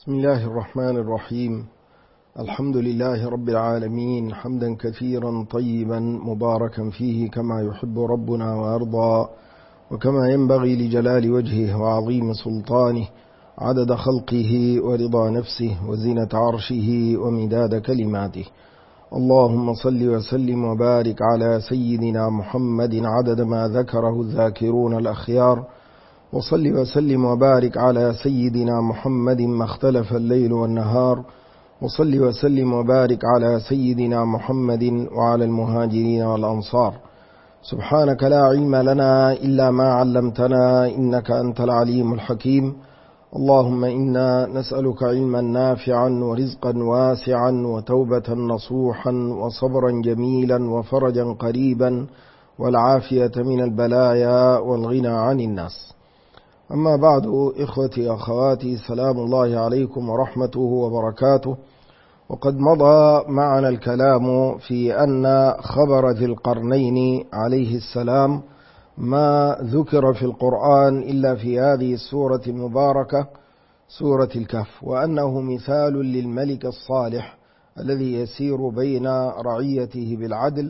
بسم الله الرحمن الرحيم. الحمد لله رب العالمين، حمدا كثيرا طيبا مباركا فيه كما يحب ربنا ويرضى، وكما ينبغي لجلال وجهه وعظيم سلطانه، عدد خلقه ورضا نفسه وزينة عرشه ومداد كلماته. اللهم صل وسلم وبارك على سيدنا محمد عدد ما ذكره الذاكرون الأخيار، وصل وسلم وبارك على سيدنا محمد ما اختلف الليل والنهار، وصل وسلم وبارك على سيدنا محمد وعلى المهاجرين والأنصار. سبحانك لا علم لنا إلا ما علمتنا إنك أنت العليم الحكيم. اللهم إنا نسألك علما نافعا ورزقا واسعا وتوبة نصوحا وصبرا جميلا وفرجا قريبا والعافية من البلايا والغنى عن الناس. أما بعد، إخوتي أخواتي، سلام الله عليكم ورحمته وبركاته. وقد مضى معنا الكلام في أن خبر ذي القرنين عليه السلام ما ذكر في القرآن إلا في هذه السورة المباركة، سورة الكهف، وأنه مثال للملك الصالح الذي يسير بين رعيته بالعدل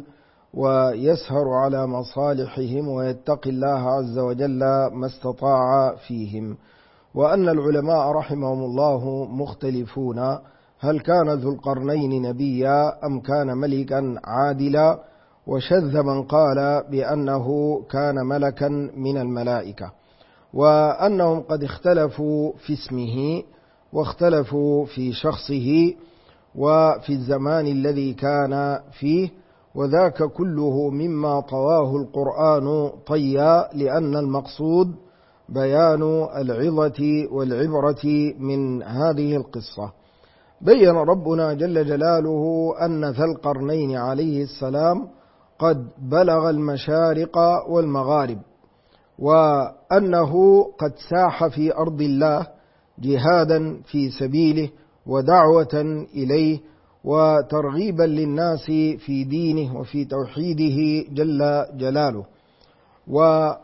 ويسهر على مصالحهم ويتقي الله عز وجل ما استطاع فيهم. وأن العلماء رحمهم الله مختلفون، هل كان ذو القرنين نبيا أم كان ملكا عادلا؟ وشذ من قال بأنه كان ملكا من الملائكة، وأنهم قد اختلفوا في اسمه واختلفوا في شخصه وفي الزمان الذي كان فيه، وذاك كله مما طواه القرآن طيا، لأن المقصود بيان العظة والعبرة من هذه القصة. بين ربنا جل جلاله أن ذا القرنين عليه السلام قد بلغ المشارق والمغارب، وأنه قد ساح في أرض الله جهادا في سبيله ودعوة إليه وترغيبا للناس في دينه وفي توحيده جل جلاله. وقد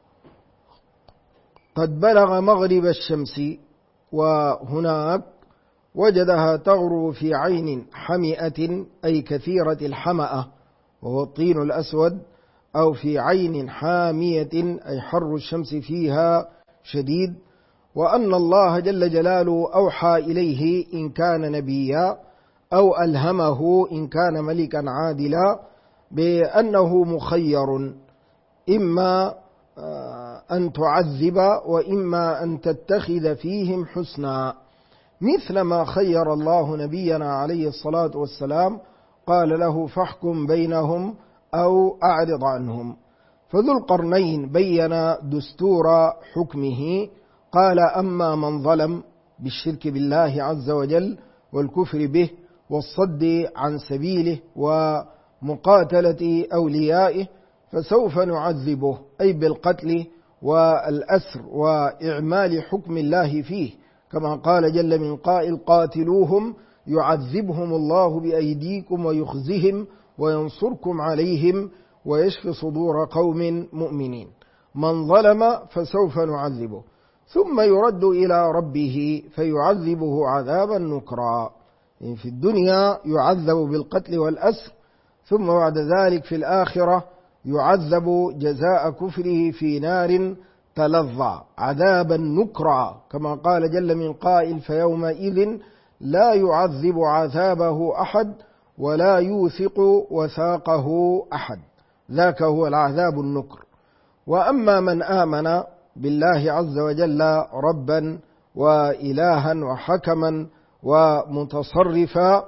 بلغ مغرب الشمس، وهناك وجدها تغرب في عين حمئة أي كثيرة الحمأة وهو الطين الأسود، أو في عين حامية أي حر الشمس فيها شديد. وأن الله جل جلاله أوحى إليه إن كان نبيا أو ألهمه إن كان ملكا عادلا بأنه مخير، إما أن تعذب وإما أن تتخذ فيهم حسنا، مثل ما خير الله نبينا عليه الصلاة والسلام، قال له فاحكم بينهم أو أعرض عنهم. فذو القرنين بين دستور حكمه، قال أما من ظلم بالشرك بالله عز وجل والكفر به والصد عن سبيله ومقاتلة أوليائه فسوف نعذبه، أي بالقتل والأسر وإعمال حكم الله فيه، كما قال جل من قائل قاتلوهم يعذبهم الله بأيديكم ويخزهم وينصركم عليهم ويشفي صدور قوم مؤمنين. من ظلم فسوف نعذبه ثم يرد إلى ربه فيعذبه عذابا نكرا. في الدنيا يعذب بالقتل والأسر، ثم بعد ذلك في الآخرة يعذب جزاء كفره في نار تلظى عذابا نكرا، كما قال جل من قائل فيومئذ لا يعذب عذابه أحد ولا يوثق وثاقه أحد، ذاك هو العذاب النكر. وأما من آمن بالله عز وجل ربا وإلها وحكما ومتصرفا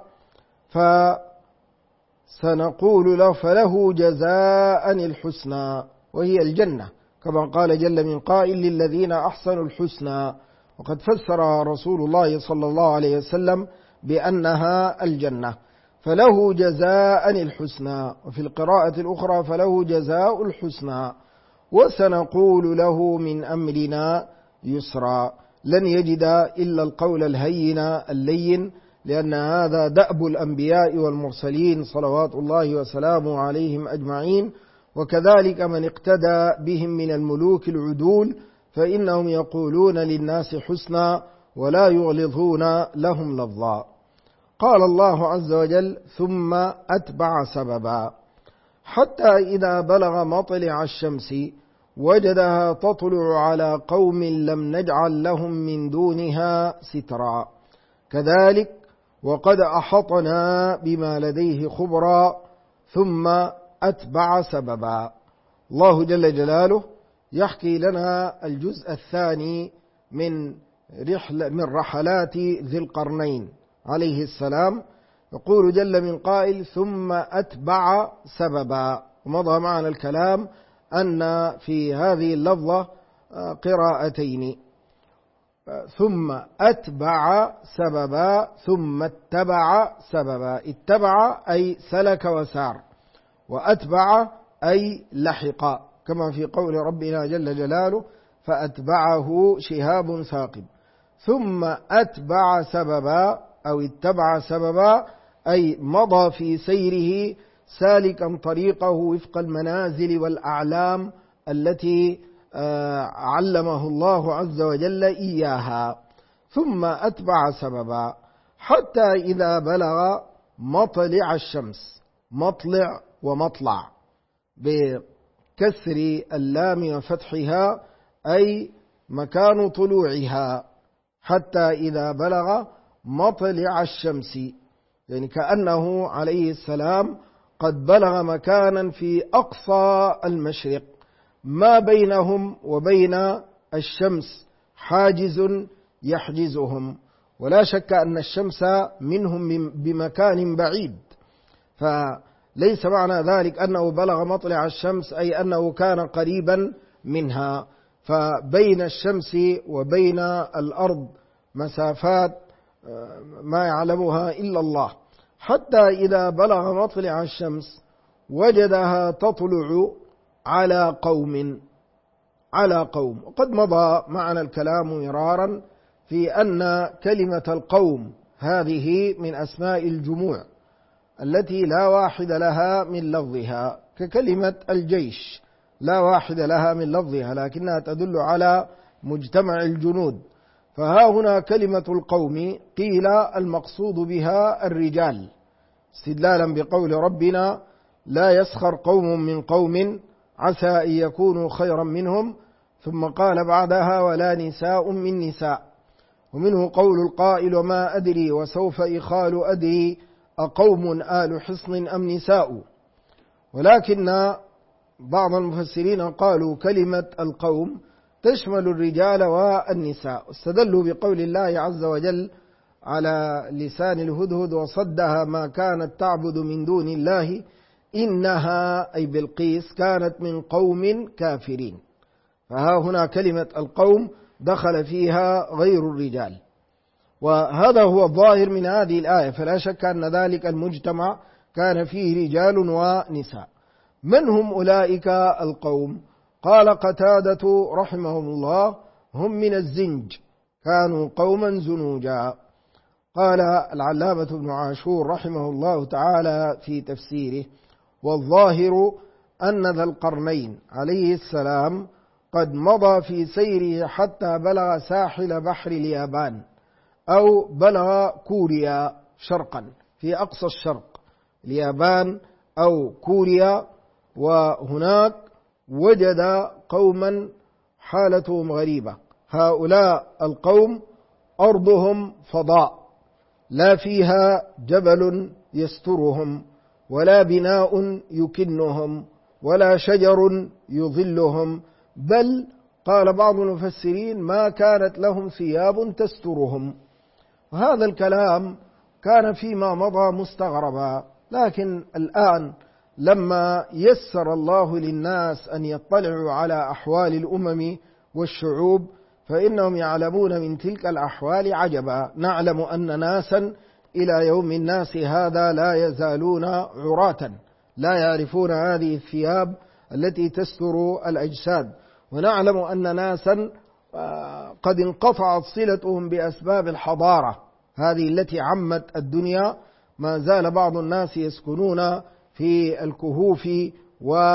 فسنقول له فله جزاء الحسنى وهي الجنة، كما قال جل من قائل للذين أحسنوا الحسنى، وقد فسر رسول الله صلى الله عليه وسلم بأنها الجنة. فله جزاء الحسنى، وفي القراءة الأخرى فله جزاء الحسنى، وسنقول له من أمرنا يسرا. لن يجد إلا القول الهين اللين، لأن هذا دأب الأنبياء والمرسلين صلوات الله وسلامه عليهم أجمعين، وكذلك من اقتدى بهم من الملوك العدول، فإنهم يقولون للناس حسنا ولا يغلظون لهم لفظا. قال الله عز وجل: ثم أتبع سببا حتى إذا بلغ مطلع الشمس وجدها تطلع على قوم لم نجعل لهم من دونها سترا كذلك وقد أحطنا بما لديه خبرا ثم أتبع سببا. الله جل جلاله يحكي لنا الجزء الثاني من رحلات ذي القرنين عليه السلام. يقول جل من قائل: ثم أتبع سببا. ومضى معنا الكلام أن في هذه اللفظة قراءتين: ثم أتبع سببا ثم اتبع سببا. اتبع أي سلك وسار، وأتبع أي لحق، كما في قول ربنا جل جلاله: فأتبعه شهاب ثاقب. ثم أتبع سببا أو اتبع سببا أي مضى في سيره سالكا طريقه وفق المنازل والأعلام التي علمه الله عز وجل إياها. ثم أتبع سببا حتى إذا بلغ مطلع الشمس. مطلع ومطلع بكسر اللام وفتحها أي مكان طلوعها. حتى إذا بلغ مطلع الشمس، يعني كأنه عليه السلام قد بلغ مكانا في أقصى المشرق، ما بينهم وبين الشمس حاجز يحجزهم، ولا شك أن الشمس منهم بمكان بعيد، فليس معنى ذلك أنه بلغ مطلع الشمس أي أنه كان قريبا منها، فبين الشمس وبين الأرض مسافات ما يعلمها إلا الله. حتى إذا بلغ مطلع الشمس وجدها تطلع على قوم. وقد مضى معنا الكلام مرارا في أن كلمة القوم هذه من أسماء الجموع التي لا واحد لها من لفظها، ككلمة الجيش لا واحد لها من لفظها لكنها تدل على مجتمع الجنود. فها هنا كلمة القوم قيل المقصود بها الرجال، استدلالا بقول ربنا: لا يسخر قوم من قوم عسى أن يكونوا خيرا منهم، ثم قال بعدها: ولا نساء من نساء. ومنه قول القائل: وما أدري وسوف إخال أدري أقوم آل حصن أم نساء. ولكن بعض المفسرين قالوا كلمة القوم تشمل الرجال والنساء، استدلوا بقول الله عز وجل على لسان الهدهد: وصدها ما كانت تعبد من دون الله إنها أي بلقيس كانت من قوم كافرين. فها هنا كلمة القوم دخل فيها غير الرجال، وهذا هو الظاهر من هذه الآية، فلا شك أن ذلك المجتمع كان فيه رجال ونساء. من هم أولئك القوم؟ قال قتادة رحمهم الله: هم من الزنج، كانوا قوما زنوجا. قال العلامة ابن عاشور رحمه الله تعالى في تفسيره: والظاهر أن ذا القرنين عليه السلام قد مضى في سيره حتى بلغ ساحل بحر اليابان، أو بلغ كوريا شرقا في أقصى الشرق، اليابان أو كوريا، وهناك وجد قوما حالتهم غريبة. هؤلاء القوم أرضهم فضاء، لا فيها جبل يسترهم، ولا بناء يكنهم، ولا شجر يظلهم، بل قال بعض المفسرين: ما كانت لهم ثياب تسترهم. وهذا الكلام كان فيما مضى مستغربا، لكن الآن لما يسر الله للناس أن يطلعوا على أحوال الأمم والشعوب فإنهم يعلمون من تلك الأحوال عجبا. نعلم أن ناسا إلى يوم الناس هذا لا يزالون عراة، لا يعرفون هذه الثياب التي تستر الأجساد، ونعلم أن ناسا قد انقطعت صلتهم بأسباب الحضارة هذه التي عمت الدنيا. ما زال بعض الناس يسكنون في الكهوف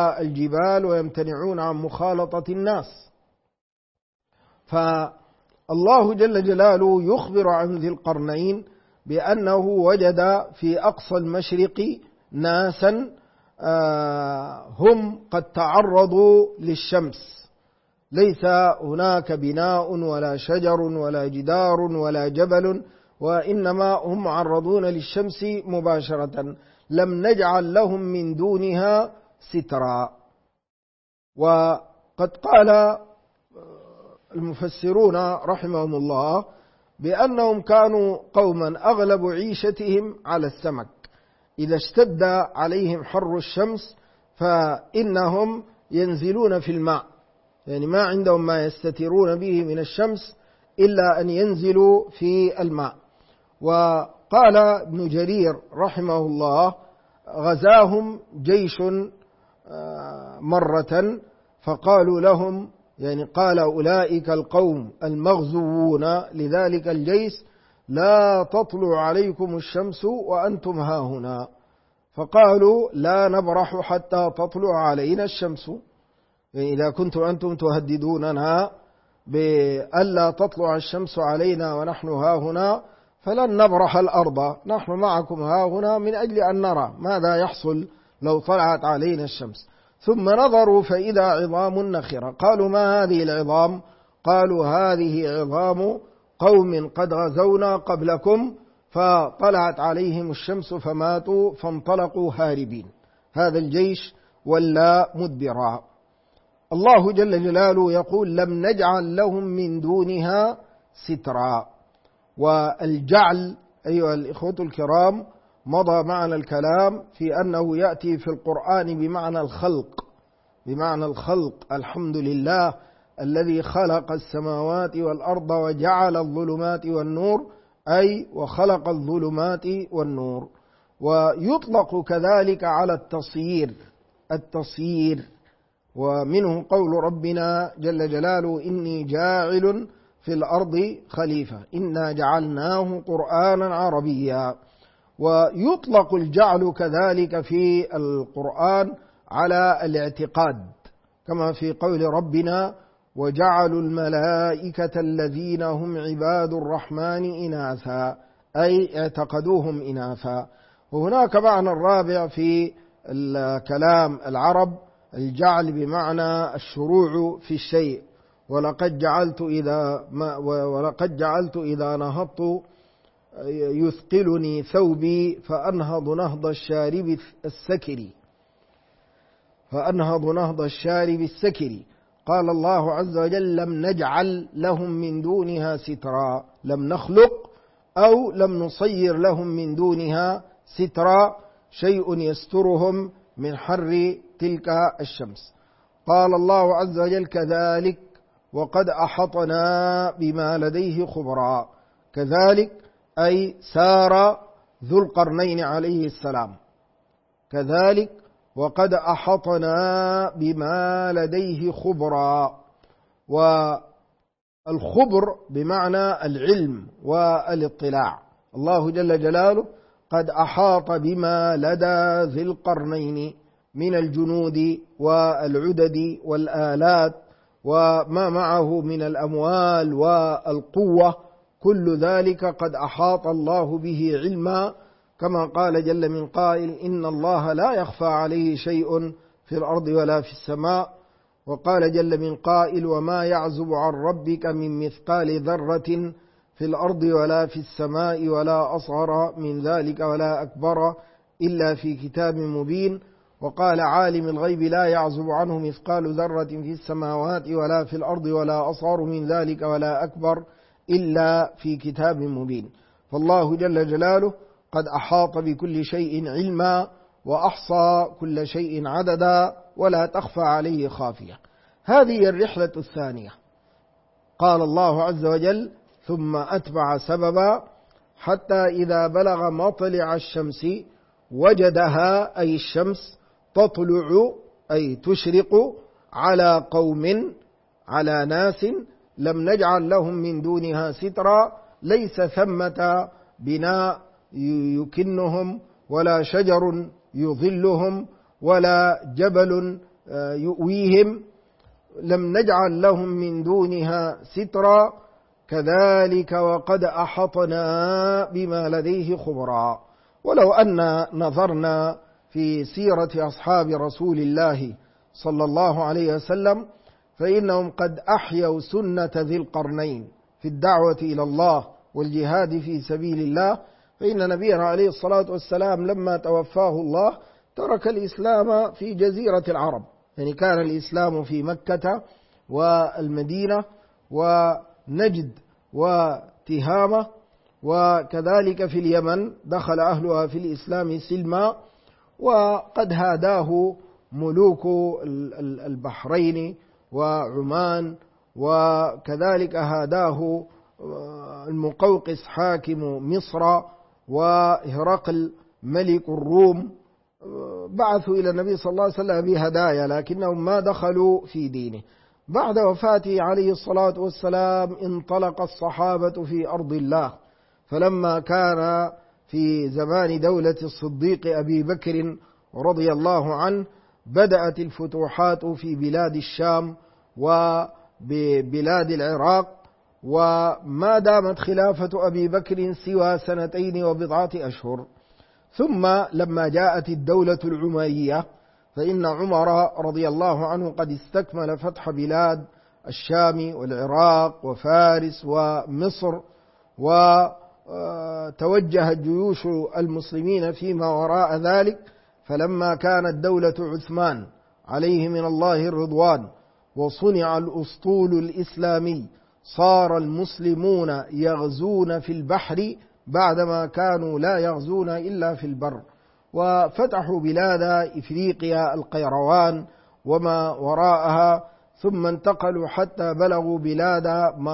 والجبال ويمتنعون عن مخالطة الناس. الله جل جلاله يخبر عن ذي القرنين بأنه وجد في أقصى المشرق ناسا هم قد تعرضوا للشمس، ليس هناك بناء ولا شجر ولا جدار ولا جبل، وإنما هم معرضون للشمس مباشرة، لم نجعل لهم من دونها سترا. وقد قال المفسرون رحمهم الله بأنهم كانوا قوما أغلب عيشتهم على السمك، إذا اشتد عليهم حر الشمس فإنهم ينزلون في الماء، يعني ما عندهم ما يستترون به من الشمس إلا أن ينزلوا في الماء. وقال ابن جرير رحمه الله غزاهم جيش مرة فقالوا لهم، يعني قال أولئك القوم المغزوون لذلك الجيش لا تطلع عليكم الشمس وأنتم هاهنا، فقالوا لا نبرح حتى تطلع علينا الشمس، يعني إذا كنتم أنتم تهددوننا بألا تطلع الشمس علينا ونحن هاهنا فلن نبرح الأرض، نحن معكم هاهنا من أجل أن نرى ماذا يحصل لو طلعت علينا الشمس. ثم نظروا فإذا عظام نخرة، قالوا ما هذه العظام؟ قالوا هذه عظام قوم قد غزونا قبلكم فطلعت عليهم الشمس فماتوا فانطلقوا هاربين، هذا الجيش ولا مدبرا. الله جل جلاله يقول لم نجعل لهم من دونها سترا. والجعل أيها الإخوة الكرام مضى معنا الكلام في أنه يأتي في القرآن بمعنى الخلق، بمعنى الخلق. الحمد لله الذي خلق السماوات والأرض وجعل الظلمات والنور، أي وخلق الظلمات والنور. ويطلق كذلك على التصيير، ومنه قول ربنا جل جلاله إني جاعل في الأرض خليفة إنا جعلناه قرآنا عربيا. ويطلق الجعل كذلك في القرآن على الاعتقاد، كما في قول ربنا وجعلوا الملائكة الذين هم عباد الرحمن إناثا، أي اعتقدوهم إناثا. وهناك معنى الرابع في الكلام العرب الجعل بمعنى الشروع في الشيء، ولقد جعلت إذا نهضت يثقلني ثوبي فأنهض نهض الشارب السكري. قال الله عز وجل لم نجعل لهم من دونها سترا، لم نخلق أو لم نصير لهم من دونها سترا، شيء يسترهم من حر تلك الشمس. قال الله عز وجل كذلك وقد أحطنا بما لديه خبرا، كذلك أي سار ذو القرنين عليه السلام، كذلك وقد أحطنا بما لديه خبرا. والخبر بمعنى العلم والاطلاع، الله جل جلاله قد أحاط بما لدى ذي القرنين من الجنود والعدد والآلات وما معه من الأموال والقوة، كل ذلك قد أحاط الله به علما، كما قال جل من قائل إن الله لا يخفى عليه شيء في الأرض ولا في السماء. وقال جل من قائل وما يعزب عن ربك من مثقال ذرة في الأرض ولا في السماء ولا أصغر من ذلك ولا أكبر إلا في كتاب مبين. وقال عالم الغيب لا يعزب عنه مثقال ذرة في السماوات ولا في الأرض ولا أصغر من ذلك ولا أكبر إلا في كتاب مبين. فالله جل جلاله قد أحاط بكل شيء علما وأحصى كل شيء عددا ولا تخفى عليه خافية. هذه الرحلة الثانية. قال الله عز وجل ثم أتبع سببا حتى إذا بلغ مطلع الشمس وجدها أي الشمس تطلع أي تشرق على قوم على ناس لم نجعل لهم من دونها سترا، ليس ثمة بناء يكنهم ولا شجر يظلهم ولا جبل يؤويهم، لم نجعل لهم من دونها سترا كذلك وقد أحطنا بما لديه خبرا. ولو أن نظرنا في سيرة أصحاب رسول الله صلى الله عليه وسلم فإنهم قد أحيوا سنة ذي القرنين في الدعوة إلى الله والجهاد في سبيل الله. فإن نبينا عليه الصلاة والسلام لما توفاه الله ترك الإسلام في جزيرة العرب، يعني كان الإسلام في مكة والمدينة ونجد وتهامة، وكذلك في اليمن دخل أهلها في الإسلام سلما، وقد هاداه ملوك البحرين وعمان، وكذلك هاداه المقوقس حاكم مصر، وهرقل ملك الروم، بعثوا إلى النبي صلى الله عليه وسلم بهدايا لكنهم ما دخلوا في دينه. بعد وفاته عليه الصلاة والسلام انطلق الصحابة في أرض الله، فلما كان في زمان دولة الصديق أبي بكر رضي الله عنه بدأت الفتوحات في بلاد الشام وبلاد العراق، وما دامت خلافة أبي بكر سوى 2 وبضعة أشهر. ثم لما جاءت الدولة العمية فإن عمر رضي الله عنه قد استكمل فتح بلاد الشام والعراق وفارس ومصر، وتوجهت جيوش المسلمين فيما وراء ذلك. فلما كانت دولة عثمان عليه من الله الرضوان وصنع الأسطول الإسلامي صار المسلمون يغزون في البحر بعدما كانوا لا يغزون إلا في البر، وفتحوا بلاد إفريقيا القيروان وما وراءها، ثم انتقلوا حتى بلغوا بلاد ما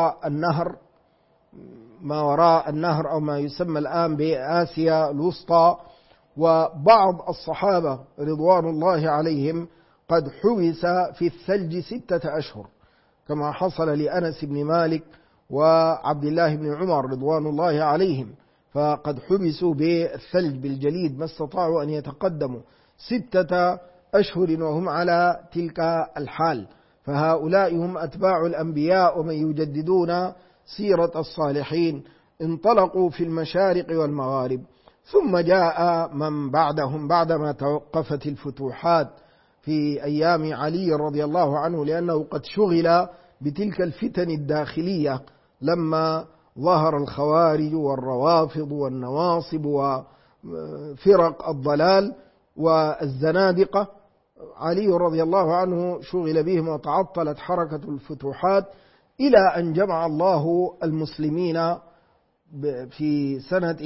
وراء النهر أو ما يسمى الآن بآسيا الوسطى. وبعض الصحابة رضوان الله عليهم قد حبس في الثلج 6 أشهر كما حصل لأنس بن مالك وعبد الله بن عمر رضوان الله عليهم، فقد حبسوا بالثلج بالجليد ما استطاعوا أن يتقدموا 6 أشهر وهم على تلك الحال. فهؤلاء هم أتباع الأنبياء ومن يجددون سيرة الصالحين، انطلقوا في المشارق والمغارب. ثم جاء من بعدهم بعدما توقفت الفتوحات في أيام علي رضي الله عنه، لأنه قد شغل بتلك الفتن الداخلية لما ظهر الخوارج والروافض والنواصب وفرق الضلال والزنادقة. علي رضي الله عنه شغل بهم وتعطلت حركة الفتوحات إلى أن جمع الله المسلمين في سنة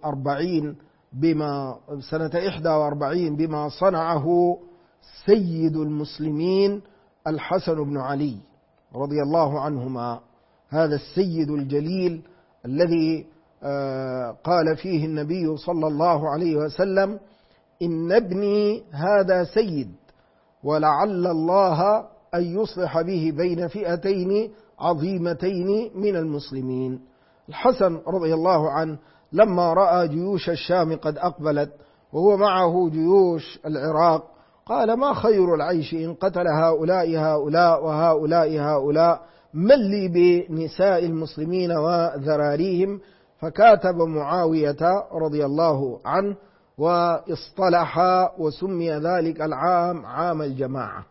41 بما صنعه سيد المسلمين الحسن بن علي رضي الله عنهما، هذا السيد الجليل الذي قال فيه النبي صلى الله عليه وسلم: إن ابني هذا سيد ولعل الله أن يصلح به بين فئتين عظيمتين من المسلمين. الحسن رضي الله عنه لما رأى جيوش الشام قد أقبلت وهو معه جيوش العراق قال: ما خير العيش إن قتل هؤلاء هؤلاء وهؤلاء هؤلاء، من لي بنساء المسلمين وذراريهم؟ فكاتب معاوية رضي الله عنه واصطلح وسمي ذلك العام عام الجماعة.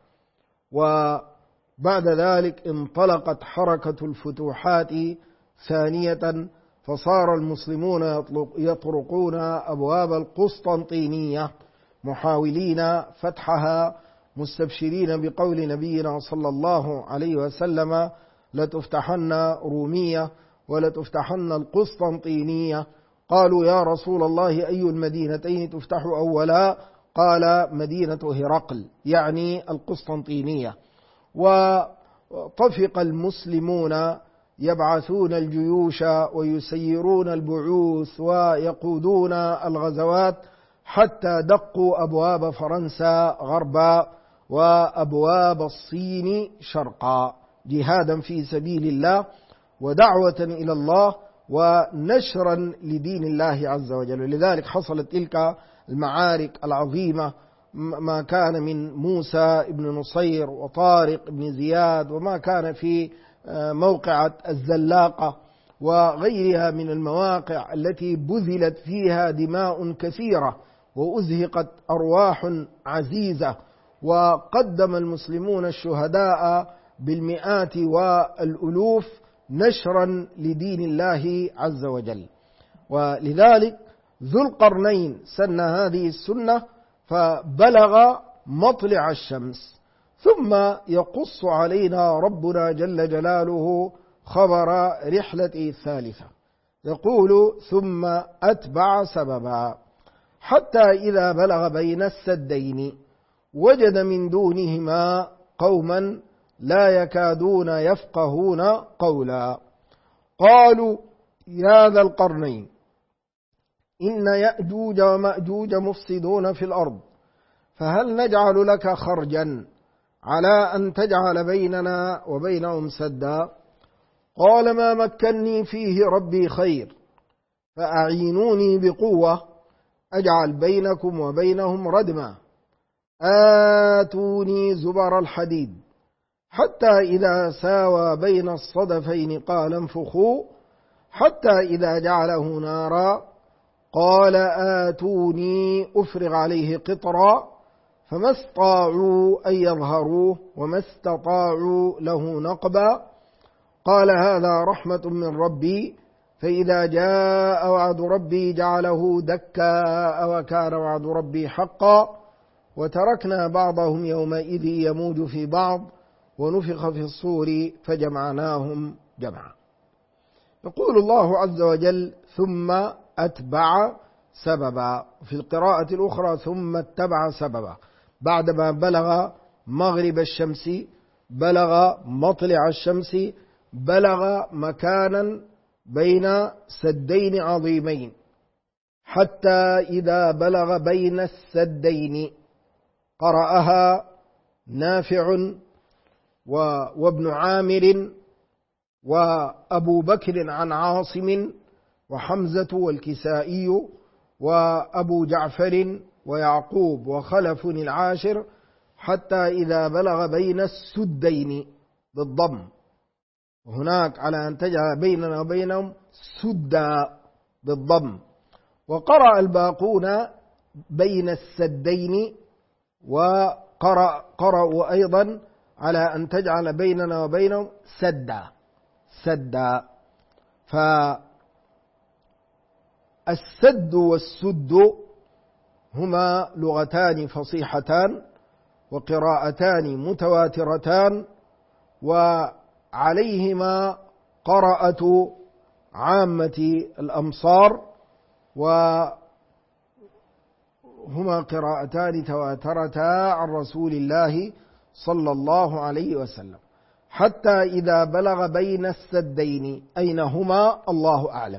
وبعد ذلك انطلقت حركة الفتوحات ثانية، فصار المسلمون يطرقون أبواب القسطنطينية محاولين فتحها مستبشرين بقول نبينا صلى الله عليه وسلم: لتفتحن رومية ولتفتحن القسطنطينية. قالوا: يا رسول الله أي المدينتين تفتح أولا؟ قال: مدينة هرقل، يعني القسطنطينية. وطفق المسلمون يبعثون الجيوش ويسيرون البعوث ويقودون الغزوات حتى دقوا أبواب فرنسا غربا وأبواب الصين شرقا، جهادا في سبيل الله ودعوة إلى الله ونشرا لدين الله عز وجل. لذلك حصلت تلك المعارك العظيمة، ما كان من موسى بن نصير وطارق بن زياد، وما كان في موقعة الزلاقة وغيرها من المواقع التي بذلت فيها دماء كثيرة وأزهقت أرواح عزيزة، وقدم المسلمون الشهداء بالمئات والألوف نشرا لدين الله عز وجل. ولذلك ذو القرنين سن هذه السنة فبلغ مطلع الشمس، ثم يقص علينا ربنا جل جلاله خبر رحلته الثالثة، يقول ثم أتبع سببا حتى إذا بلغ بين السدين وجد من دونهما قوما لا يكادون يفقهون قولا قالوا يا ذا القرنين إن يأجوج ومأجوج مفسدون في الأرض فهل نجعل لك خرجا على أن تجعل بيننا وبينهم سدا؟ قال ما مكني فيه ربي خير فأعينوني بقوة أجعل بينكم وبينهم ردما آتوني زبر الحديد حتى إذا ساوى بين الصدفين قال انفخوا حتى إذا جعله نارا قال آتوني أفرغ عليه قطرا فما استطاعوا أن يظهروه وما استطاعوا له نقبا قال هذا رحمة من ربي فإذا جاء وعد ربي جعله دكا وكان وعد ربي حقا وتركنا بعضهم يومئذ يموج في بعض ونفخ في الصور فجمعناهم جمعا. يقول الله عز وجل ثم أتبع سببا، في القراءة الأخرى ثم اتبع سببا، بعدما بلغ مغرب الشمس بلغ مطلع الشمس بلغ مكانا بين سدين عظيمين حتى إذا بلغ بين السدين قرأها نافع وابن عامر وأبو بكر عن عاصم وحمزة والكسائي وأبو جعفر ويعقوب وخلف العاشر حتى إذا بلغ بين السدين بالضم، وهناك على أن تجعل بيننا وبينهم سدا بالضم، وقرأ الباقون بين السدين وقرأوا أيضا على أن تجعل بيننا وبينهم سدا. فالسد والسد هما لغتان فصيحتان وقراءتان متواترتان، وعليهما قراءة عامة الأمصار، وهما قراءتان تواترتا عن رسول الله صلى الله عليه وسلم. حتى إذا بلغ بين السدين أين هما الله أعلم.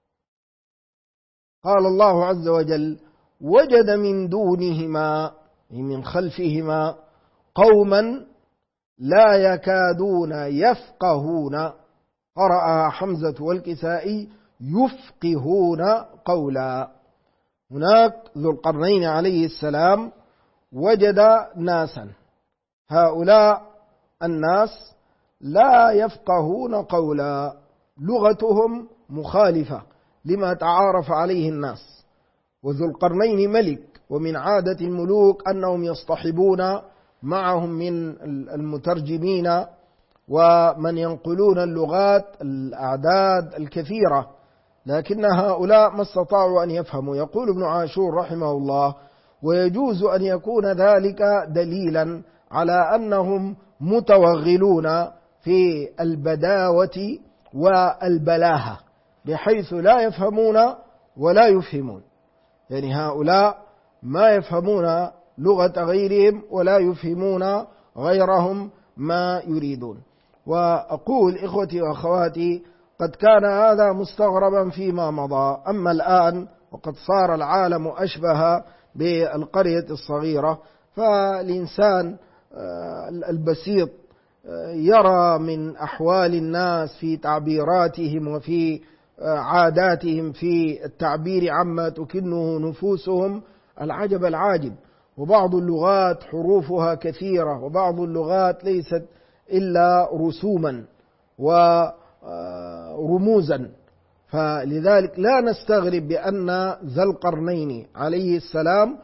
قال الله عز وجل وجد من دونهما من خلفهما قوما لا يكادون يفقهون، قرأ حمزة والكسائي يفقهون قولا. هناك ذو القرنين عليه السلام وجد ناسا، هؤلاء الناس لا يفقهون قولا، لغتهم مخالفة لما تعارف عليه الناس، وذو القرنين ملك، ومن عادة الملوك أنهم يصطحبون معهم من المترجمين ومن ينقلون اللغات الأعداد الكثيرة، لكن هؤلاء ما استطاعوا أن يفهموا. يقول ابن عاشور رحمه الله ويجوز أن يكون ذلك دليلا على أنهم متوغلون في البداوة والبلاهة بحيث لا يفهمون ولا يفهمون، يعني هؤلاء ما يفهمون لغة غيرهم ولا يفهمون غيرهم ما يريدون. وأقول إخوتي وأخواتي قد كان هذا مستغربا فيما مضى، أما الآن وقد صار العالم أشبه بالقرية الصغيرة، فالإنسان البسيط يرى من أحوال الناس في تعبيراتهم وفي عاداتهم في التعبير عما تكنه نفوسهم العجب العاجب. وبعض اللغات حروفها كثيرة، وبعض اللغات ليست إلا رسوما، ورموزا. فلذلك لا نستغرب بأن ذا القرنين عليه السلام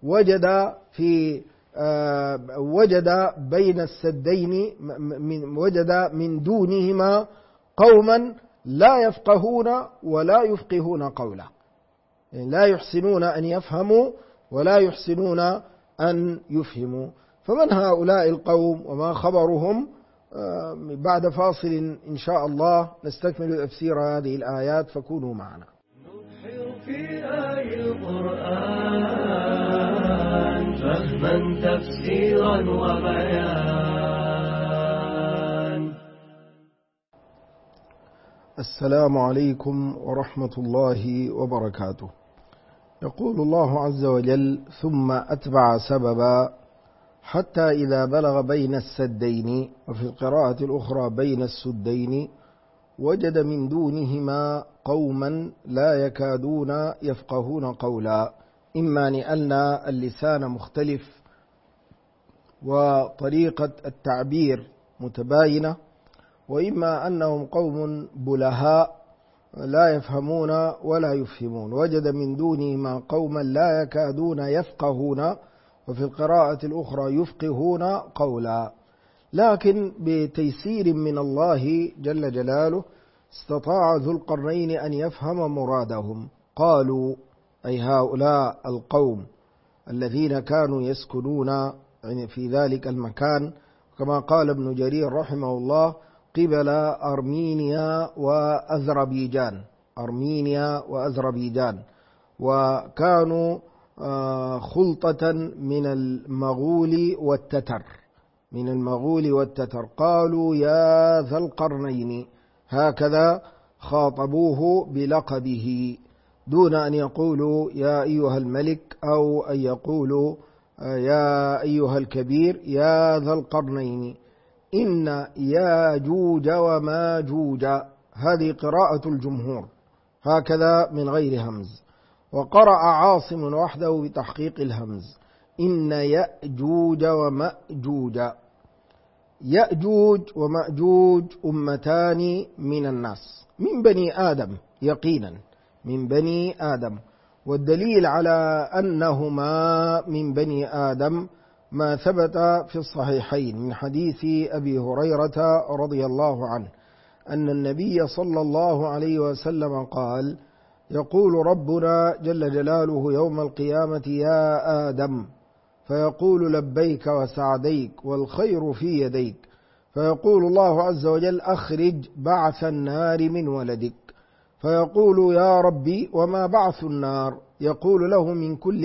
وجد بين السدين وجد من دونهما قوما لا يفقهون ولا يفقهون قولا، يعني لا يحسنون أن يفهموا ولا يحسنون أن يفهموا. فمن هؤلاء القوم وما خبرهم؟ بعد فاصل إن شاء الله نستكمل تفسير هذه الآيات، فكونوا معنا. نبحر في آي القرآن فهما تفسيرا وبيان. السلام عليكم ورحمة الله وبركاته. يقول الله عز وجل: ثم أتبع سببا حتى إذا بلغ بين السدين، وفي القراءة الأخرى بين السدين، وجد من دونهما قوما لا يكادون يفقهون قولا. إما لأن اللسان مختلف وطريقة التعبير متباينة، وإما أنهم قوم بلهاء لا يفهمون ولا يفهمون. وجد من دونهما قوما لا يكادون يفقهون، وفي القراءة الأخرى يفقهون قولا. لكن بتيسير من الله جل جلاله استطاع ذو القرنين أن يفهم مرادهم. قالوا، أي هؤلاء القوم الذين كانوا يسكنون في ذلك المكان، كما قال ابن جرير رحمه الله: قبل أرمينيا وأذربيجان، وكانوا خلطة من المغول والتتر. قالوا: يا ذا القرنين، هكذا خاطبوه بلقبه دون أن يقولوا يا أيها الملك أو أن يقولوا يا أيها الكبير. يا ذا القرنين، إن ياجوج وماجوج، هذه قراءة الجمهور هكذا من غير همز. وقرأ عاصم وحده بتحقيق الهمز: إن يأجوج ومأجوج. يأجوج ومأجوج أمتان من الناس، من بني آدم، يقينا من بني آدم. والدليل على أنهما من بني آدم ما ثبت في الصحيحين من حديث أبي هريرة رضي الله عنه أن النبي صلى الله عليه وسلم قال: يقول ربنا جل جلاله يوم القيامة: يا آدم، فيقول: لبيك وسعديك والخير في يديك. فيقول الله عز وجل: أخرج بعث النار من ولدك. فيقول: يا ربي وما بعث النار؟ يقول له: من كل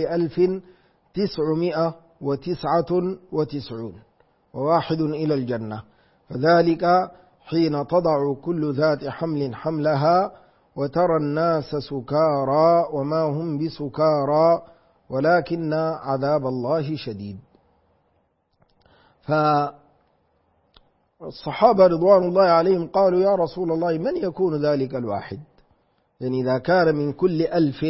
1999 وواحد إلى الجنة. فذلك حين تضع كل ذات حمل حملها وترى الناس سكارى وما هم بسكارى ولكن عذاب الله شديد. فالصحابة رضوان الله عليهم قالوا: يا رسول الله، من يكون ذلك الواحد؟ يعني إذا كان من كل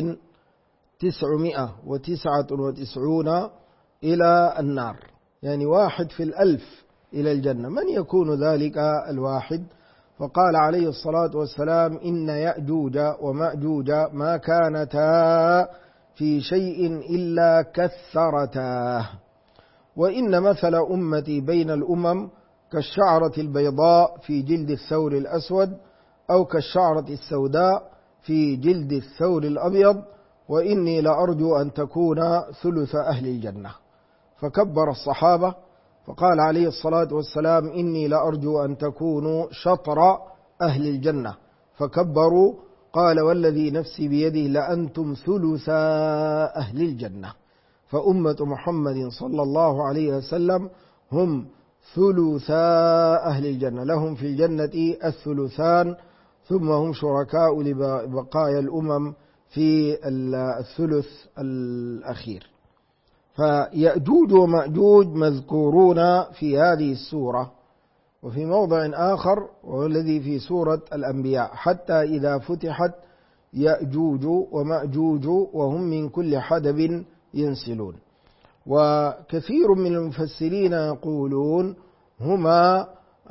1999 إلى النار، يعني واحد في 1000 إلى الجنة، من يكون ذلك الواحد؟ فقال عليه الصلاة والسلام: إن يأجوج ومأجوج ما كانتا في شيء إلا كثرتاه، وإن مثل أمتي بين الأمم كالشعرة البيضاء في جلد الثور الأسود، أو كالشعرة السوداء في جلد الثور الأبيض، وإني لأرجو أن تكون ثلث أهل الجنة. فكبر الصحابة فقال عليه الصلاة والسلام: إني لأرجو أن تكونوا شطر أهل الجنة. فكبروا. قال: والذي نفسي بيده لأنتم ثلثا أهل الجنة. فأمة محمد صلى الله عليه وسلم هم ثلثا أهل الجنة، لهم في الجنة الثلثان، ثم هم شركاء لبقايا الأمم في الثلث الأخير. فيأجوج ومأجوج مذكورون في هذه السورة، وفي موضع آخر والذي في سورة الأنبياء: حتى إذا فتحت يأجوج ومأجوج وهم من كل حدب ينسلون. وكثير من المفسرين يقولون هما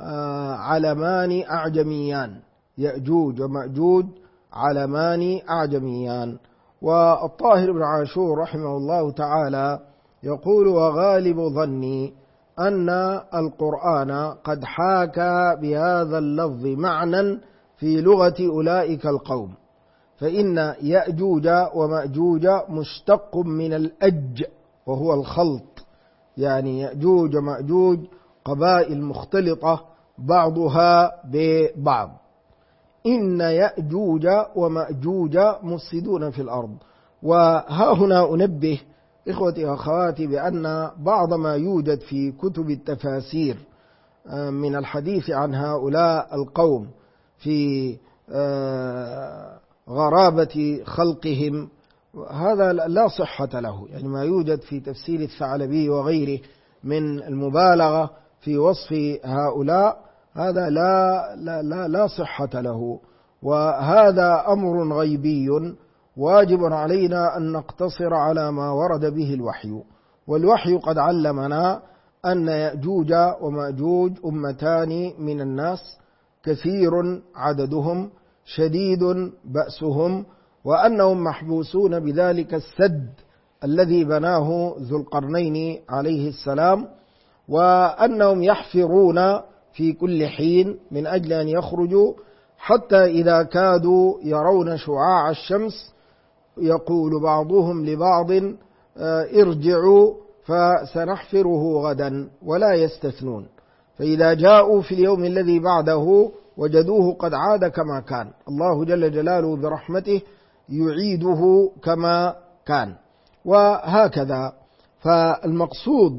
علمان أعجميان، يأجوج ومأجوج علمان أعجميان. والطاهر بن عاشور رحمه الله تعالى يقول: وغالب ظني أن القرآن قد حاكى بهذا اللفظ معنى في لغة أولئك القوم، فإن يأجوج ومأجوج مشتق من الأج وهو الخلط، يعني يأجوج ومأجوج قبائل مختلطة بعضها ببعض. إن يأجوج ومأجوج مفسدون في الأرض. وها هنا أنبه إخوتي وأخواتي بأن بعض ما يوجد في كتب التفاسير من الحديث عن هؤلاء القوم في غرابة خلقهم هذا لا صحة له، يعني ما يوجد في تفسير الثعلبي وغيره من المبالغة في وصف هؤلاء هذا لا صحة له، وهذا أمر غيبي واجب علينا أن نقتصر على ما ورد به الوحي. والوحي قد علمنا أن يأجوج ومأجوج أمتان من الناس، كثير عددهم، شديد بأسهم، وأنهم محبوسون بذلك السد الذي بناه ذو القرنين عليه السلام، وأنهم يحفرون في كل حين من أجل أن يخرجوا، حتى إذا كادوا يرون شعاع الشمس يقول بعضهم لبعض: ارجعوا فسنحفره غدا، ولا يستثنون. فإذا جاءوا في اليوم الذي بعده وجدوه قد عاد كما كان، الله جل جلاله برحمته يعيده كما كان. وهكذا فالمقصود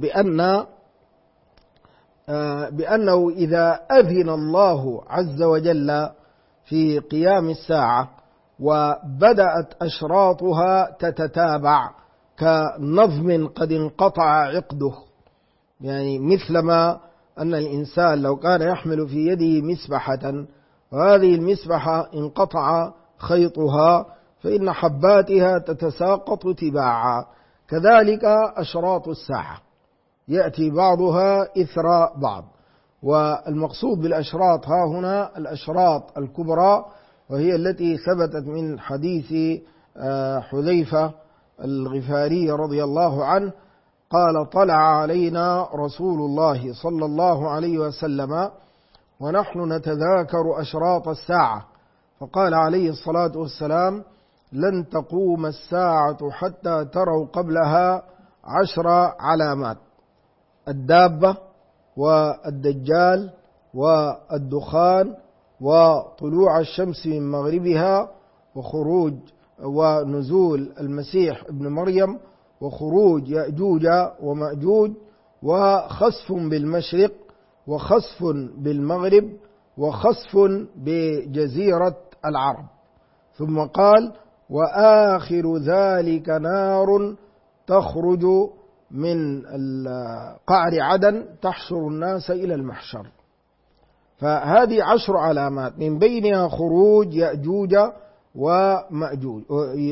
بأنه إذا أذن الله عز وجل في قيام الساعة وبدأت أشراطها تتتابع كنظم قد انقطع عقده، يعني مثلما أن الإنسان لو كان يحمل في يده مسبحة وهذه المسبحة انقطع خيطها فإن حباتها تتساقط تباعا، كذلك أشراط الساعة يأتي بعضها إثر بعض. والمقصود بالأشراط ها هنا الأشراط الكبرى، وهي التي ثبتت من حديث حذيفة الغفاري رضي الله عنه قال: طلع علينا رسول الله صلى الله عليه وسلم ونحن نتذاكر أشراط الساعة، فقال عليه الصلاة والسلام: لن تقوم الساعة حتى تروا قبلها 10 علامات: الدابة والدجال والدخان وطلوع الشمس من مغربها وخروج ونزول المسيح ابن مريم وخروج يأجوج ومأجوج وخسف بالمشرق وخسف بالمغرب وخسف بجزيرة العرب. ثم قال: وآخر ذلك نار تخرج من قعر عدن تحشر الناس إلى المحشر. فهذه 10 علامات من بينها خروج يأجوج ومأجوج.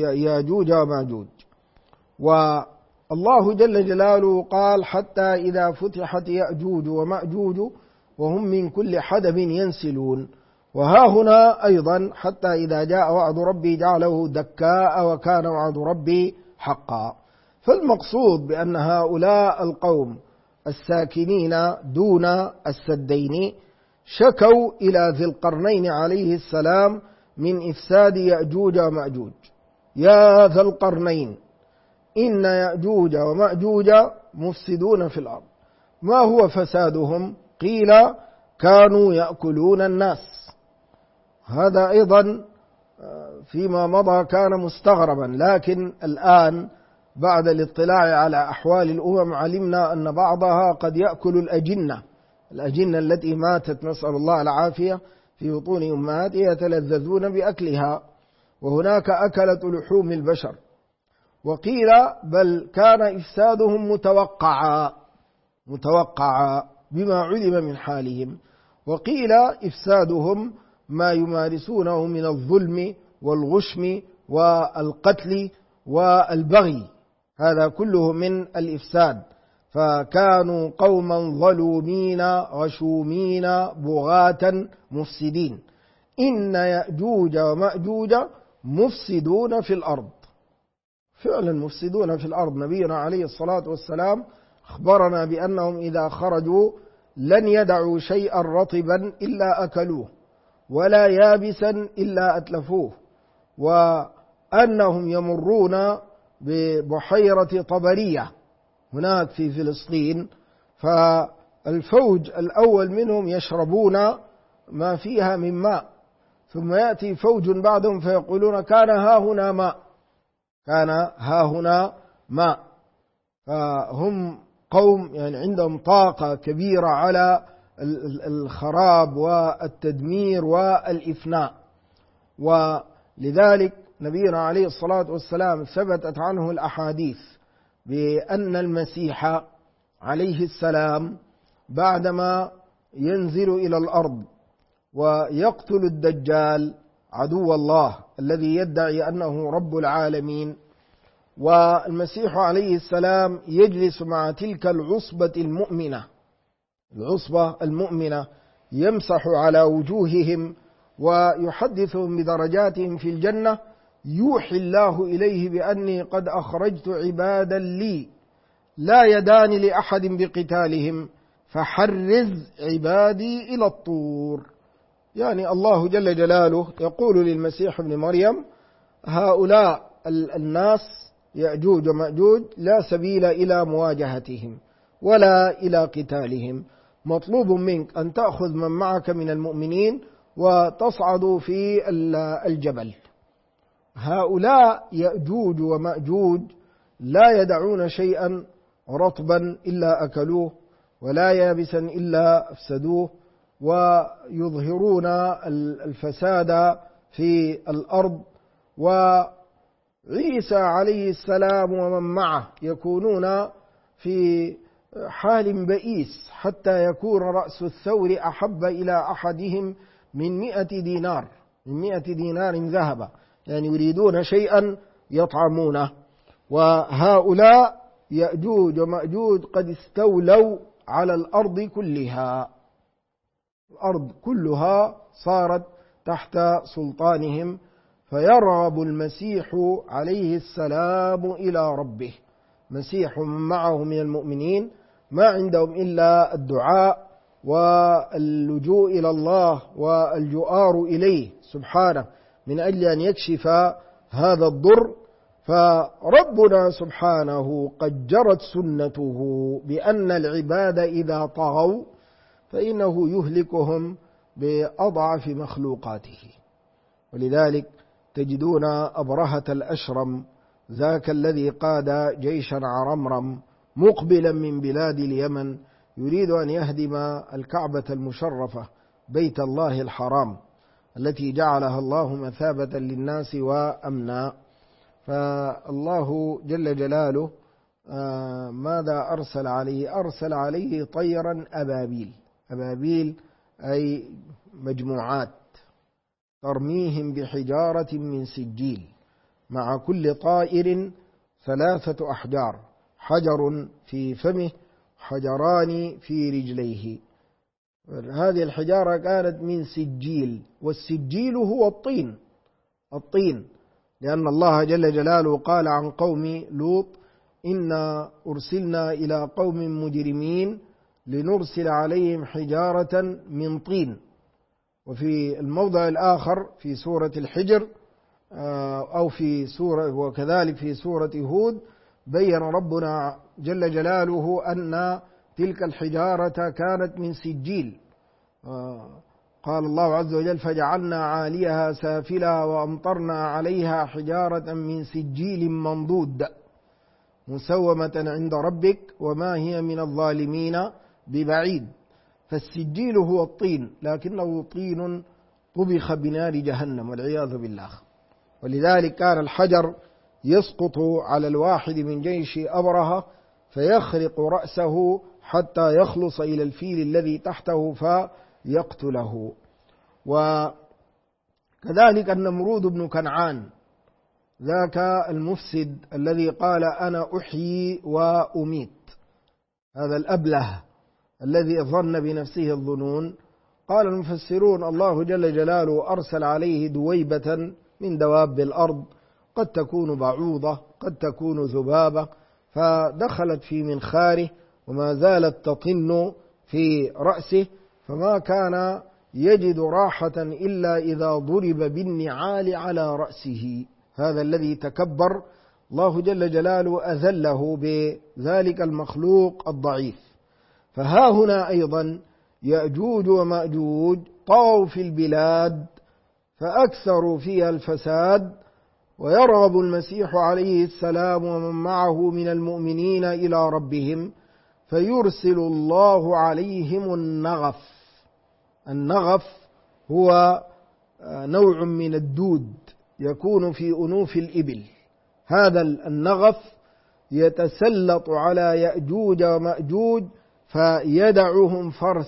والله جل جلاله قال: حتى إذا فتحت يأجوج ومأجوج وهم من كل حدب ينسلون. وها هنا أيضا: حتى إذا جاء وعد ربي جعله دكاء وكان وعد ربي حقا. فالمقصود بأن هؤلاء القوم الساكنين دون السدين شكوا إلى ذي القرنين عليه السلام من إفساد يأجوج ومأجوج: يا ذا القرنين إن يأجوج ومأجوج مفسدون في الأرض. ما هو فسادهم؟ قيل: كانوا يأكلون الناس. هذا أيضا فيما مضى كان مستغربا، لكن الآن بعد الاطلاع على أحوال الأمم علمنا أن بعضها قد يأكل الأجنة التي ماتت نسأل الله العافية في بطون أمهاتها يتلذذون بأكلها، وهناك أكلة لحوم البشر. وقيل بل كان إفسادهم متوقعا بما علم من حالهم، وقيل إفسادهم ما يمارسونه من الظلم والغشم والقتل والبغي، هذا كله من الإفساد. فكانوا قوما ظلومين غشومين بغاة مفسدين. إن يأجوج ومأجوج مفسدون في الأرض، فعلا مفسدون في الأرض. نبينا عليه الصلاة والسلام أخبرنا بأنهم إذا خرجوا لن يدعوا شيئا رطبا إلا أكلوه، ولا يابسا إلا أتلفوه، وأنهم يمرون ببحيرة طبرية هناك في فلسطين، فالفوج الأول منهم يشربون ما فيها من ماء، ثم يأتي فوج بعدهم فيقولون كان ها هنا ماء، كان ها هنا ماء. فهم قوم يعني عندهم طاقة كبيرة على الخراب والتدمير والإفناء. ولذلك نبينا عليه الصلاة والسلام ثبتت عنه الأحاديث بأن المسيح عليه السلام بعدما ينزل إلى الأرض ويقتل الدجال عدو الله الذي يدعي أنه رب العالمين، والمسيح عليه السلام يجلس مع تلك العصبة المؤمنة، العصبة المؤمنة، يمسح على وجوههم ويحدثهم بدرجاتهم في الجنة، يوحي الله إليه بأني قد أخرجت عبادا لي لا يدان لأحد بقتالهم فحرز عبادي إلى الطور. يعني الله جل جلاله يقول للمسيح ابن مريم هؤلاء الناس يأجوج ومأجوج لا سبيل إلى مواجهتهم ولا إلى قتالهم، مطلوب منك أن تأخذ من معك من المؤمنين وتصعدوا في الجبل. هؤلاء يأجوج ومأجوج لا يدعون شيئا رطبا إلا أكلوه، ولا يابسا إلا أفسدوه، ويظهرون الفساد في الأرض. وعيسى عليه السلام ومن معه يكونون في حال بئيس حتى يكون رأس الثور أحب إلى أحدهم من 100 دينار، من 100 دينار ذهب، يعني يريدون شيئا يطعمونه. وهؤلاء يأجوج ومأجوج قد استولوا على الأرض كلها، الأرض كلها صارت تحت سلطانهم. فيرغب المسيح عليه السلام إلى ربه، مسيح معه من المؤمنين ما عندهم إلا الدعاء واللجوء إلى الله والجؤار إليه سبحانه من أجل أن يكشف هذا الضر. فربنا سبحانه قد جرت سنته بأن العباد إذا طغوا فإنه يهلكهم بأضعف مخلوقاته. ولذلك تجدون أبرهة الأشرم ذاك الذي قاد جيشا عرمرم مقبلا من بلاد اليمن يريد أن يهدم الكعبة المشرفة بيت الله الحرام التي جعلها الله مثابة للناس وأمنا. فالله جل جلاله ماذا أرسل عليه؟ أرسل عليه طيرا أبابيل، أبابيل أي مجموعات، ترميهم بحجارة من سجيل، مع كل طائر 3 أحجار، حجر في فمه حجران في رجليه. هذه الحجارة كانت من سجيل، والسجيل هو الطين، لأن الله جل جلاله قال عن قوم لوط إنا أرسلنا إلى قوم مجرمين لنرسل عليهم حجارة من طين. وفي الموضع الآخر في سورة الحجر أو في سورة وكذلك في سورة هود بين ربنا جل جلاله أن تلك الحجارة كانت من سجيل. قال الله عز وجل فجعلنا عاليها سافلا وأمطرنا عليها حجارة من سجيل منضود مسومة عند ربك وما هي من الظالمين ببعيد. فالسجيل هو الطين، لكنه طين طبخ بنار جهنم والعياذ بالله. ولذلك كان الحجر يسقط على الواحد من جيش أبرهة فيخرق رأسه حتى يخلص إلى الفيل الذي تحته فيقتله. وكذلك النمرود بن كنعان ذاك المفسد الذي قال أنا أحيي وأميت، هذا الأبله الذي ظن بنفسه الظنون. قال المفسرون الله جل جلاله أرسل عليه دويبة من دواب الأرض، قد تكون بعوضة قد تكون ذبابة، فدخلت في منخاره وما زالت تطن في رأسه، فما كان يجد راحة إلا إذا ضرب بالنعال على رأسه. هذا الذي تكبر الله جل جلاله أذله بذلك المخلوق الضعيف. فها هنا أيضا يأجوج ومأجوج طغوا في البلاد فأكثروا فيها الفساد، ويرغب المسيح عليه السلام ومن معه من المؤمنين إلى ربهم فيرسل الله عليهم النغف. النغف هو نوع من الدود يكون في أنوف الإبل. هذا النغف يتسلط على يأجوج ومأجوج فيدعهم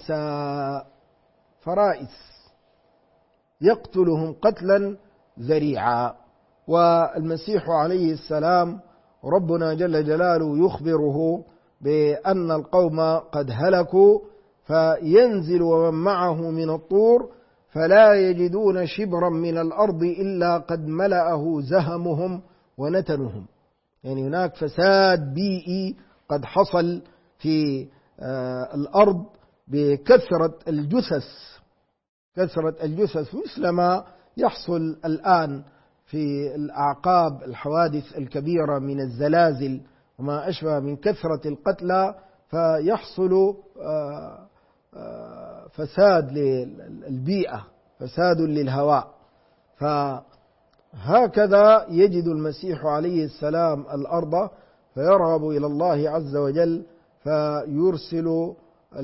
فرائس، يقتلهم قتلا ذريعا. والمسيح عليه السلام ربنا جل جلاله يخبره بأن القوم قد هلكوا، فينزل ومن معه من الطور فلا يجدون شبرا من الأرض إلا قد ملأه زهمهم ونتنهم. يعني هناك فساد بيئي قد حصل في الأرض بكثرة الجثث، مثل ما يحصل الآن في الأعقاب الحوادث الكبيرة من الزلازل وما أشبه من كثرة القتلى، فيحصل فساد للبيئة، فساد للهواء. فهكذا يجد المسيح عليه السلام الأرض فيرغب إلى الله عز وجل فيرسل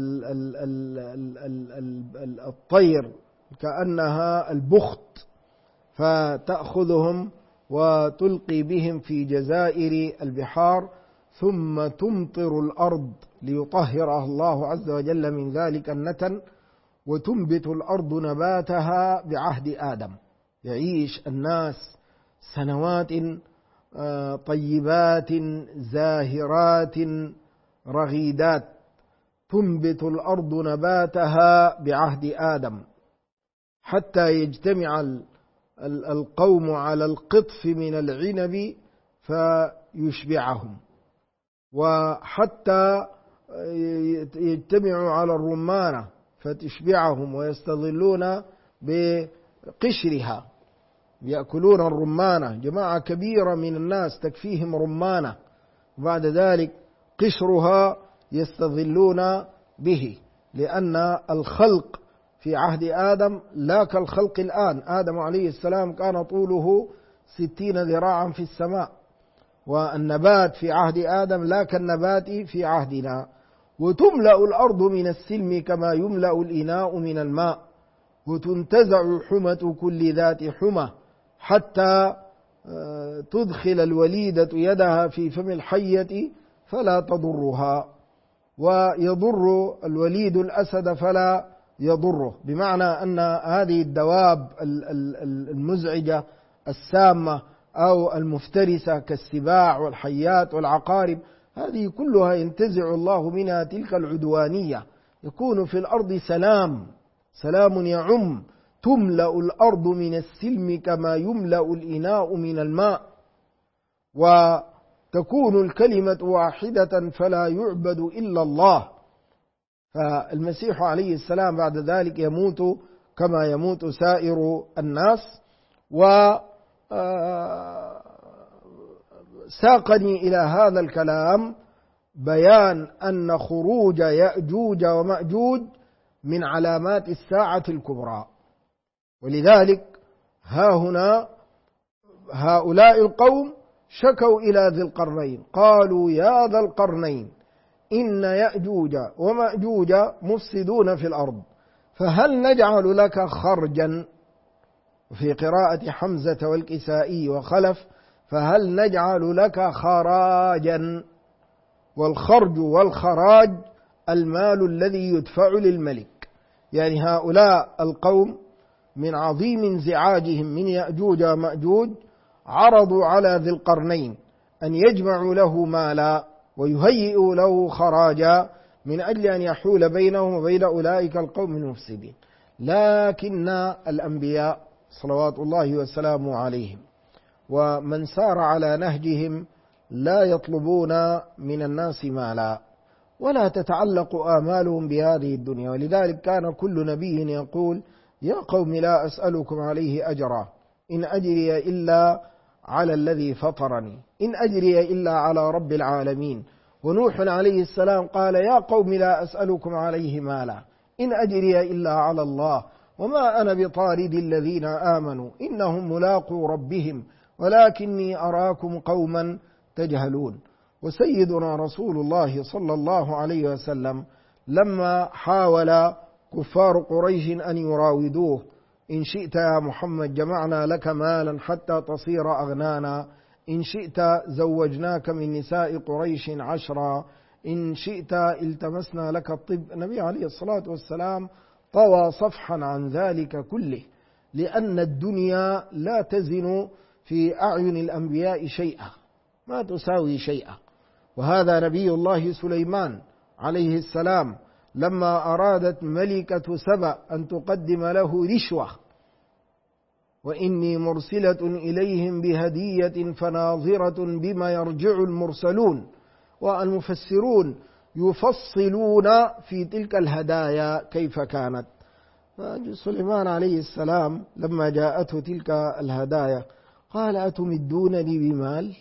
الطير كأنها البخت فتأخذهم وتلقي بهم في جزائر البحار، ثم تمطر الأرض ليطهرها الله عز وجل من ذلك النتن، وتنبت الأرض نباتها بعهد آدم. يعيش الناس سنوات طيبات زاهرات رغيدات، تنبت الأرض نباتها بعهد آدم، حتى يجتمع القوم على القطف من العنب فيشبعهم، وحتى يجتمعوا على الرمانة فتشبعهم ويستظلون بقشرها، يأكلون الرمانة. جماعة كبيرة من الناس تكفيهم رمانة، وبعد ذلك قشرها يستظلون به، لأن الخلق في عهد آدم لا كالخلق الآن. آدم عليه السلام كان طوله 60 ذراعا في السماء، والنبات في عهد آدم لا كالنبات في عهدنا. وتملأ الأرض من السلم كما يملأ الإناء من الماء، وتنتزع حمة كل ذات حمة، حتى تدخل الوليدة يدها في فم الحية فلا تضرها، ويضر الوليد الأسد فلا يضره. بمعنى أن هذه الدواب المزعجة السامة أو المفترسة كالسباع والحيات والعقارب، هذه كلها ينتزع الله منها تلك العدوانية، يكون في الأرض سلام يعم. تملأ الأرض من السلم كما يملأ الإناء من الماء، وتكون الكلمة واحدة فلا يعبد إلا الله. فالمسيح عليه السلام بعد ذلك يموت كما يموت سائر الناس. وساقني إلى هذا الكلام بيان أن خروج يأجوج ومأجوج من علامات الساعة الكبرى. ولذلك ها هنا هؤلاء القوم شكوا إلى ذي القرنين، قالوا يا ذا القرنين إن يأجوج ومأجوج مفسدون في الأرض فهل نجعل لك خرجا، في قراءة حمزة والكسائي وخلف فهل نجعل لك خراجا. والخرج والخراج المال الذي يدفع للملك. يعني هؤلاء القوم من عظيم انزعاجهم من يأجوج ومأجوج عرضوا على ذي القرنين أن يجمعوا له مالا ويهيئ له خراجا من أجل أن يحول بينهم وبين أولئك القوم المفسدين. لكن الأنبياء صلوات الله وسلامه عليهم ومن سار على نهجهم لا يطلبون من الناس مالا، ولا تتعلق آمالهم بهذه الدنيا. ولذلك كان كل نبي يقول: يا قوم لا أسألكم عليه أجرا إن أجري إلا على الذي فطرني، إن أجري إلا على رب العالمين. ونوح عليه السلام قال: يا قوم لا أسألكم عليه مالا إن أجري إلا على الله وما أنا بطارد الذين آمنوا إنهم ملاقو ربهم ولكني أراكم قوما تجهلون. وسيدنا رسول الله صلى الله عليه وسلم لما حاول كفار قريش أن يراودوه: إن شئت يا محمد جمعنا لك مالا حتى تصير أغنانا، إن شئت زوجناك من نساء قريش 10، إن شئت التمسنا لك الطب. النبي عليه الصلاة والسلام طوى صفحا عن ذلك كله، لأن الدنيا لا تزن في أعين الأنبياء شيئا، ما تساوي شيئا. وهذا نبي الله سليمان عليه السلام لما أرادت ملكة سبأ أن تقدم له رشوة: وإني مرسلة إليهم بهدية فناظرة بما يرجع المرسلون. والمفسرون يفصلون في تلك الهدايا كيف كانت. سليمان عليه السلام لما جاءته تلك الهدايا قال: أتمدونني بمال؟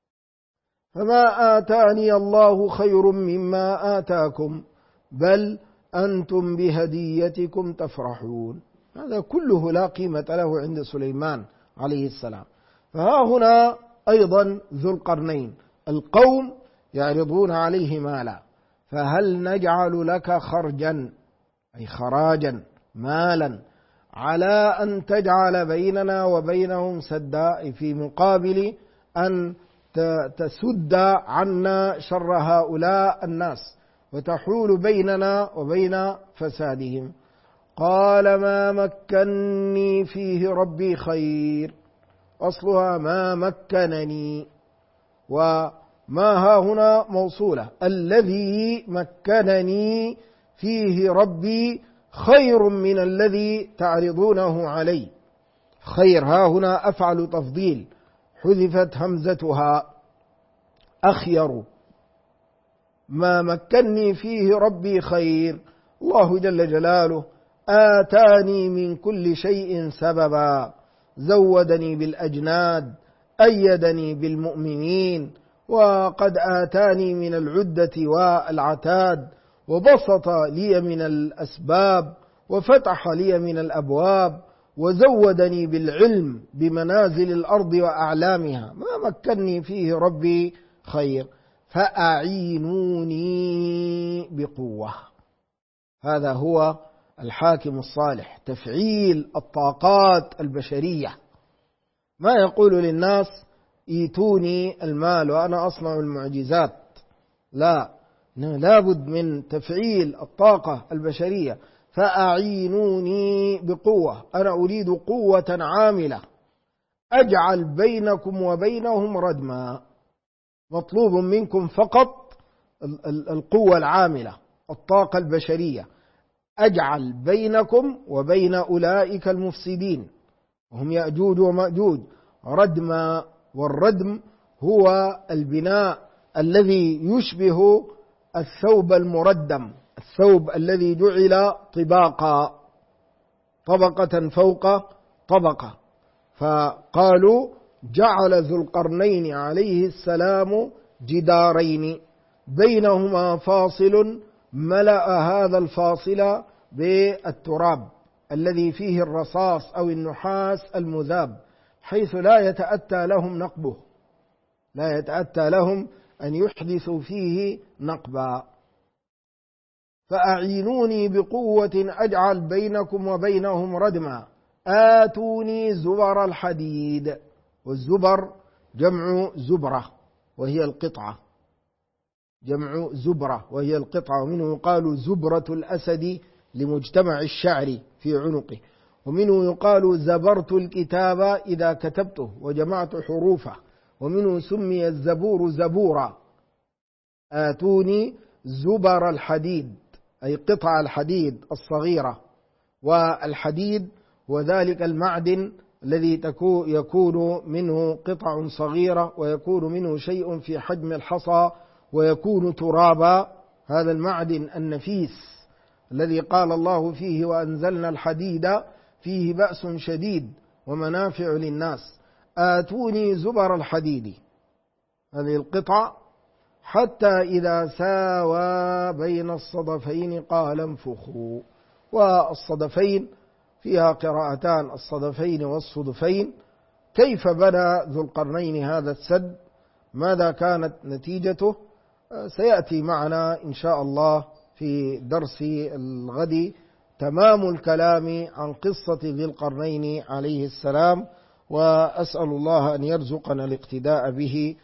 فما آتاني الله خير مما آتاكم بل أنتم بهديتكم تفرحون. هذا كله لا قيمة له عند سليمان عليه السلام. فها هنا أيضا ذو القرنين، القوم يعرضون عليه مالا: فهل نجعل لك خرجا، أي خراجا مالا، على أن تجعل بيننا وبينهم سدا، في مقابل أن تسد عنا شر هؤلاء الناس وتحول بيننا وبين فسادهم. قال: ما مكنني فيه ربي خير، أصلها ما مكنني، وما ها هنا موصولة: الذي مكنني فيه ربي خير من الذي تعرضونه علي. خير ها هنا أفعل تفضيل حذفت همزتها، أخير. ما مكنني فيه ربي خير، الله جل جلاله آتاني من كل شيء سببا، زودني بالأجناد، أيدني بالمؤمنين، وقد آتاني من العدة والعتاد، وبسط لي من الأسباب، وفتح لي من الأبواب، وزودني بالعلم بمنازل الأرض وأعلامها. ما مكنني فيه ربي خير فأعينوني بقوة. هذا هو الحاكم الصالح، تفعيل الطاقات البشرية. ما يقول للناس: ايتوني المال وأنا أصنع المعجزات. لا بد من تفعيل الطاقة البشرية. فأعينوني بقوة، أنا أريد قوة عاملة أجعل بينكم وبينهم ردما. مطلوب منكم فقط القوة العاملة، الطاقة البشرية، أجعل بينكم وبين أولئك المفسدين وهم يأجوج ومأجوج ردما. والردم هو البناء الذي يشبه الثوب المردم، الثوب الذي جعل طباقا، طبقة فوق طبقة. فقالوا: جعل ذو القرنين عليه السلام جدارين بينهما فاصل، ملأ هذا الفاصل بالتراب الذي فيه الرصاص أو النحاس المذاب، حيث لا يتأتى لهم نقبه، لا يتأتى لهم أن يحدثوا فيه نقبا. فأعينوني بقوة أجعل بينكم وبينهم ردما، آتوني زبر الحديد. والزبر جمع زبرة وهي القطعة، جمع زبرة وهي القطعة. ومنه يقال زبرة الأسد لمجتمع الشعر في عنقه، ومنه يقال زبرت الكتاب إذا كتبته وجمعت حروفه، ومنه سمي الزبور زبورا، آتوني زبر الحديد، أي قطع الحديد الصغيرة. والحديد وذلك المعدن الذي يكون منه قطع صغيرة ويكون منه شيء في حجم الحصى ويكون ترابا. هذا المعدن النفيس الذي قال الله فيه وأنزلنا الحديد فيه بأس شديد ومنافع للناس. آتوني زبر الحديد، هذه القطع، حتى إذا ساوى بين الصدفين قال انفخوا. والصدفين فيها قراءتان، الصدفين والصدفين. كيف بنى ذو القرنين هذا السد؟ ماذا كانت نتيجته؟ سيأتي معنا إن شاء الله في درس الغد تمام الكلام عن قصة ذي القرنين عليه السلام، وأسأل الله أن يرزقنا الاقتداء به